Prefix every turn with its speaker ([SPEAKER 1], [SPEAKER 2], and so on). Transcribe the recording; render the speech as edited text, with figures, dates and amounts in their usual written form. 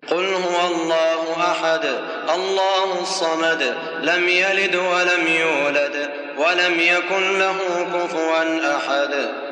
[SPEAKER 1] قل هو الله أحد الله الصمد لم يلد ولم يولد ولم يكن له كفوا أحد.